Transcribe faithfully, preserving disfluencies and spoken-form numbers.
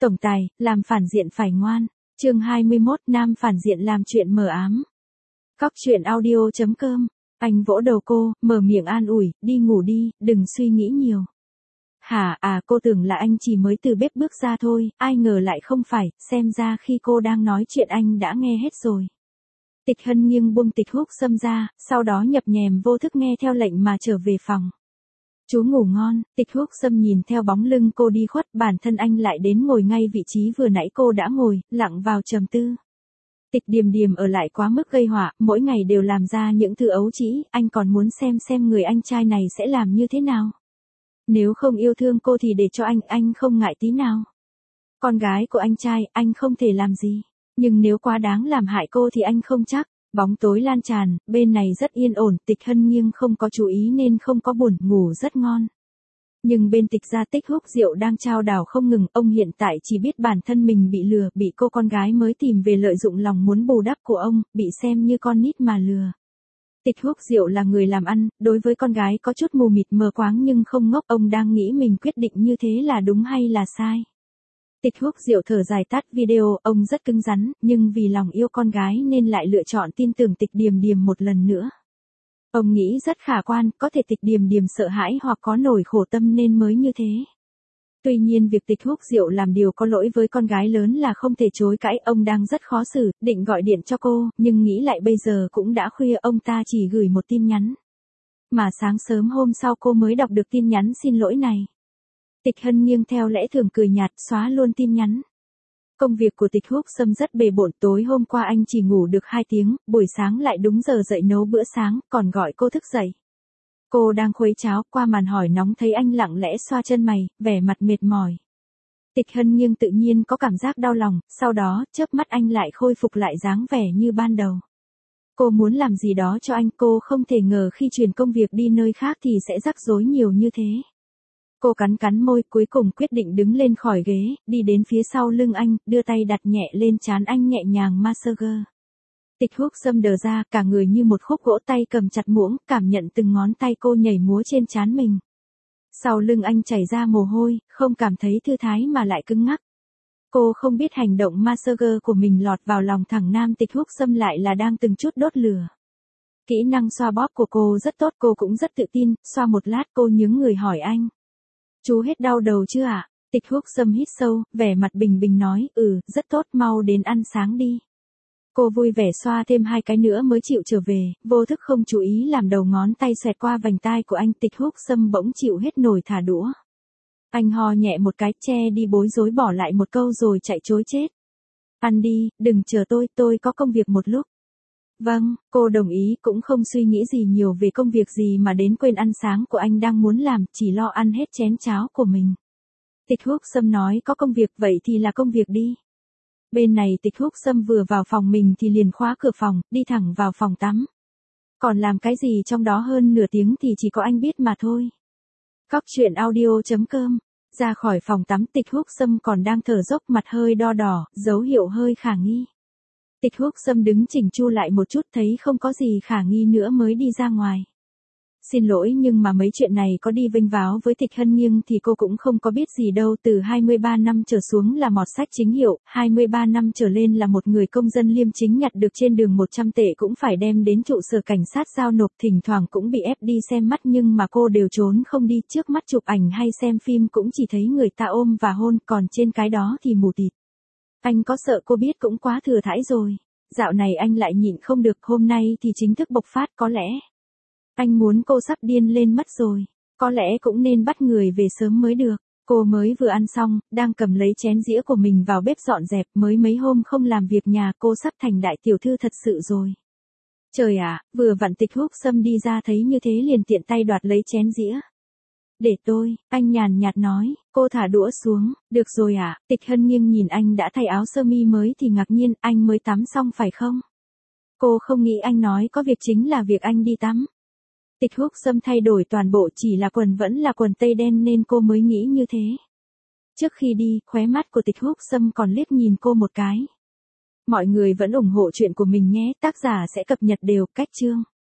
Tổng tài, làm phản diện phải ngoan. Chương hai mươi mốt, nam phản diện làm chuyện mờ ám. Cóc truyện audio chấm com. Anh vỗ đầu cô, mở miệng an ủi, đi ngủ đi, đừng suy nghĩ nhiều. Hả à, cô tưởng là anh chỉ mới từ bếp bước ra thôi, ai ngờ lại không phải, xem ra khi cô đang nói chuyện anh đã nghe hết rồi. Tịch Hân nghiêng buông Tịch Húc Sâm ra, sau đó nhập nhèm vô thức nghe theo lệnh mà trở về phòng. Chú ngủ ngon. Tịch Húc Sâm nhìn theo bóng lưng cô đi khuất, bản thân anh lại đến ngồi ngay vị trí vừa nãy cô đã ngồi, lặng vào trầm tư. Tịch Điềm Điềm ở lại quá mức gây họa, mỗi ngày đều làm ra những thứ ấu trĩ, anh còn muốn xem xem người anh trai này sẽ làm như thế nào. Nếu không yêu thương cô thì để cho anh, anh không ngại tí nào. Con gái của anh trai, anh không thể làm gì. Nhưng nếu quá đáng làm hại cô thì anh không chắc. Bóng tối lan tràn, bên này rất yên ổn, Tịch Hân nghiêng không có chú ý nên không có buồn, ngủ rất ngon. Nhưng bên Tịch gia Tích Húc Diệu đang trao đảo không ngừng, ông hiện tại chỉ biết bản thân mình bị lừa, bị cô con gái mới tìm về lợi dụng lòng muốn bù đắp của ông, bị xem như con nít mà lừa. Tịch Húc Diệu là người làm ăn, đối với con gái có chút mù mịt mờ quáng nhưng không ngốc, ông đang nghĩ mình quyết định như thế là đúng hay là sai. Tịch Húc Diệu thở dài tắt video, ông rất cứng rắn, nhưng vì lòng yêu con gái nên lại lựa chọn tin tưởng Tịch Điềm Điềm một lần nữa. Ông nghĩ rất khả quan, có thể Tịch Điềm Điềm sợ hãi hoặc có nổi khổ tâm nên mới như thế. Tuy nhiên việc Tịch Húc Diệu làm điều có lỗi với con gái lớn là không thể chối cãi, ông đang rất khó xử, định gọi điện cho cô, nhưng nghĩ lại bây giờ cũng đã khuya, ông ta chỉ gửi một tin nhắn. Mà sáng sớm hôm sau cô mới đọc được tin nhắn xin lỗi này. Tịch Hân nghiêng theo lẽ thường cười nhạt, xóa luôn tin nhắn. Công việc của Tịch Húc Sâm rất bề bộn, tối hôm qua anh chỉ ngủ được hai tiếng, buổi sáng lại đúng giờ dậy nấu bữa sáng, còn gọi cô thức dậy. Cô đang khuấy cháo, qua màn hỏi nóng thấy anh lặng lẽ xoa chân mày, vẻ mặt mệt mỏi. Tịch Hân nghiêng tự nhiên có cảm giác đau lòng, sau đó, chớp mắt anh lại khôi phục lại dáng vẻ như ban đầu. Cô muốn làm gì đó cho anh, cô không thể ngờ khi chuyển công việc đi nơi khác thì sẽ rắc rối nhiều như thế. Cô cắn cắn môi, cuối cùng quyết định đứng lên khỏi ghế, đi đến phía sau lưng anh, đưa tay đặt nhẹ lên trán anh nhẹ nhàng massage. Tịch Húc Sâm đờ ra, cả người như một khúc gỗ, tay cầm chặt muỗng, cảm nhận từng ngón tay cô nhảy múa trên trán mình. Sau lưng anh chảy ra mồ hôi, không cảm thấy thư thái mà lại cứng ngắc. Cô không biết hành động massage của mình lọt vào lòng thằng nam Tịch Húc Sâm lại là đang từng chút đốt lửa. Kỹ năng xoa bóp của cô rất tốt, cô cũng rất tự tin, xoa một lát cô nhướng người hỏi anh. Chú hết đau đầu chưa ạ? À? Tịch Húc Sâm hít sâu, vẻ mặt bình bình nói, ừ, rất tốt, mau đến ăn sáng đi. Cô vui vẻ xoa thêm hai cái nữa mới chịu trở về, vô thức không chú ý làm đầu ngón tay xoẹt qua vành tai của anh. Tịch Húc Sâm bỗng chịu hết nổi thả đũa. Anh ho nhẹ một cái, che đi bối rối, bỏ lại một câu rồi chạy trối chết. Ăn đi, đừng chờ tôi, tôi có công việc một lúc. Vâng, cô đồng ý, cũng không suy nghĩ gì nhiều về công việc gì mà đến quên ăn sáng của anh đang muốn làm, chỉ lo ăn hết chén cháo của mình. Tịch Húc Sâm nói có công việc, vậy thì là công việc đi. Bên này Tịch Húc Sâm vừa vào phòng mình thì liền khóa cửa phòng, đi thẳng vào phòng tắm. Còn làm cái gì trong đó hơn nửa tiếng thì chỉ có anh biết mà thôi. Cóc truyện audio chấm com. Ra khỏi phòng tắm, Tịch Húc Sâm còn đang thở dốc, mặt hơi đo đỏ, dấu hiệu hơi khả nghi. Tịch Húc Sâm đứng chỉnh chu lại một chút, thấy không có gì khả nghi nữa mới đi ra ngoài. Xin lỗi nhưng mà mấy chuyện này có đi vênh váo với Tịch Hân nghiêng thì cô cũng không có biết gì đâu, từ hai mươi ba năm trở xuống là mọt sách chính hiệu, hai mươi ba năm trở lên là một người công dân liêm chính, nhặt được trên đường một trăm tệ cũng phải đem đến trụ sở cảnh sát giao nộp, thỉnh thoảng cũng bị ép đi xem mắt nhưng mà cô đều trốn không đi, trước mắt chụp ảnh hay xem phim cũng chỉ thấy người ta ôm và hôn, còn trên cái đó thì mù tịt. Anh có sợ cô biết cũng quá thừa thãi rồi. Dạo này anh lại nhịn không được, hôm nay thì chính thức bộc phát, có lẽ anh muốn cô sắp điên lên mất rồi. Có lẽ cũng nên bắt người về sớm mới được. Cô mới vừa ăn xong, đang cầm lấy chén dĩa của mình vào bếp dọn dẹp, mới mấy hôm không làm việc nhà, cô sắp thành đại tiểu thư thật sự rồi. Trời ạ, vừa vặn Tịch Húc Sâm đi ra thấy như thế liền tiện tay đoạt lấy chén dĩa. Để tôi, anh nhàn nhạt nói, cô thả đũa xuống, được rồi ạ. À? Tịch Hân nghiêng nhìn anh đã thay áo sơ mi mới thì ngạc nhiên, anh mới tắm xong phải không? Cô không nghĩ anh nói có việc chính là việc anh đi tắm. Tịch Húc Sâm thay đổi toàn bộ, chỉ là quần vẫn là quần tây đen nên cô mới nghĩ như thế. Trước khi đi, khóe mắt của Tịch Húc Sâm còn liếc nhìn cô một cái. Mọi người vẫn ủng hộ chuyện của mình nhé, tác giả sẽ cập nhật đều, cách chương.